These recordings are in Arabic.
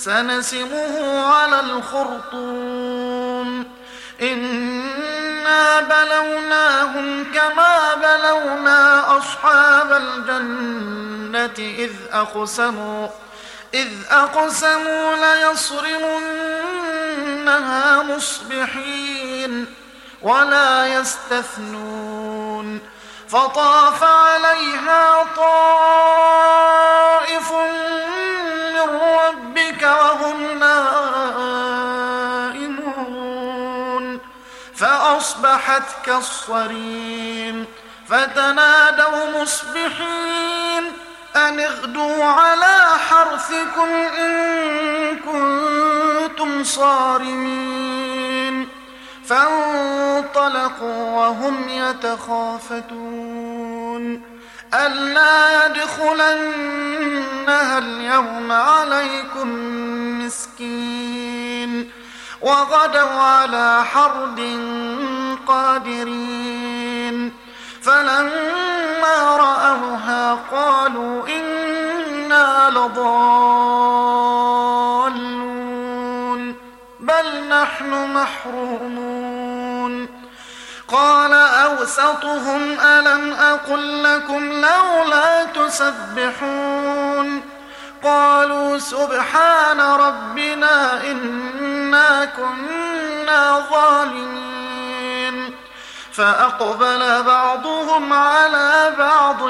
سنسمه على الخرطوم إنا بلوناهم كما بلونا أصحاب الجنة إذ أقسموا ليصرمنها مصبحين ولا يستثنون فطاف عليها طائف من ربك وهم نائمون فأصبحت كالصريم فتنادوا مصبحين أن اغدوا على حرثكم إن كنتم صارمين فانطلقوا وهم يتخافتون ألا يدخلنها اليوم عليكم مسكين وغدوا على حرد قادرين فلما رأوها قالوا إنا لضالون بل نحن محرومون قال أوسطهم ألم أقل لكم لولا تسبحون قالوا سبحان ربنا إنا كنا ظالمين فأقبل بعضهم على بعض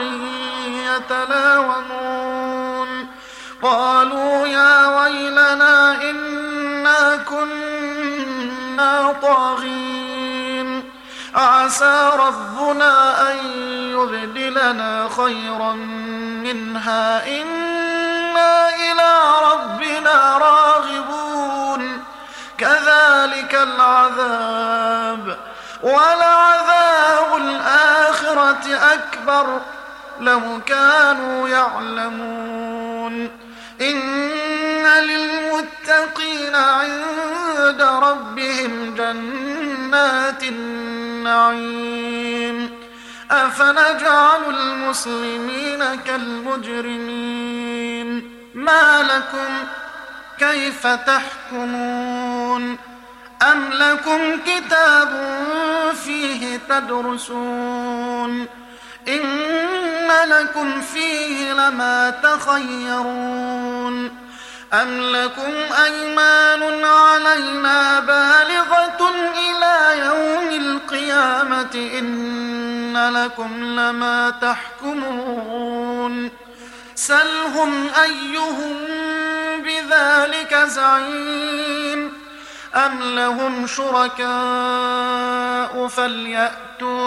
يتلاومون قالوا يا ويلنا إنا كنا طاغين عسى ربنا أن يبدلنا خيرا منها إنا إلى ربنا راغبون كذلك العذاب ولعذاب الآخرة أكبر لو كانوا يعلمون إن للمتقين عند ربهم جنات النعيم أفنجعل المسلمين كالمجرمين ما لكم كيف تحكمون أم لكم كتاب فيه تدرسون إن لكم فيه لما تخيرون أم لكم أيمان علينا بالغة إلى يوم القيامة إن لكم لما تحكمون سلهم أيهم بذلك زعيم أم لهم شركاء فليأتوا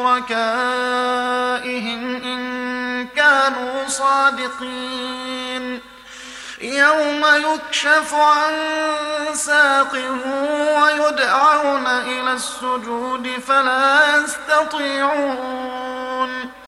بشركائهم إن كانوا صادقين يوم يكشف عن ساق ويدعون إلى السجود فلا يستطيعون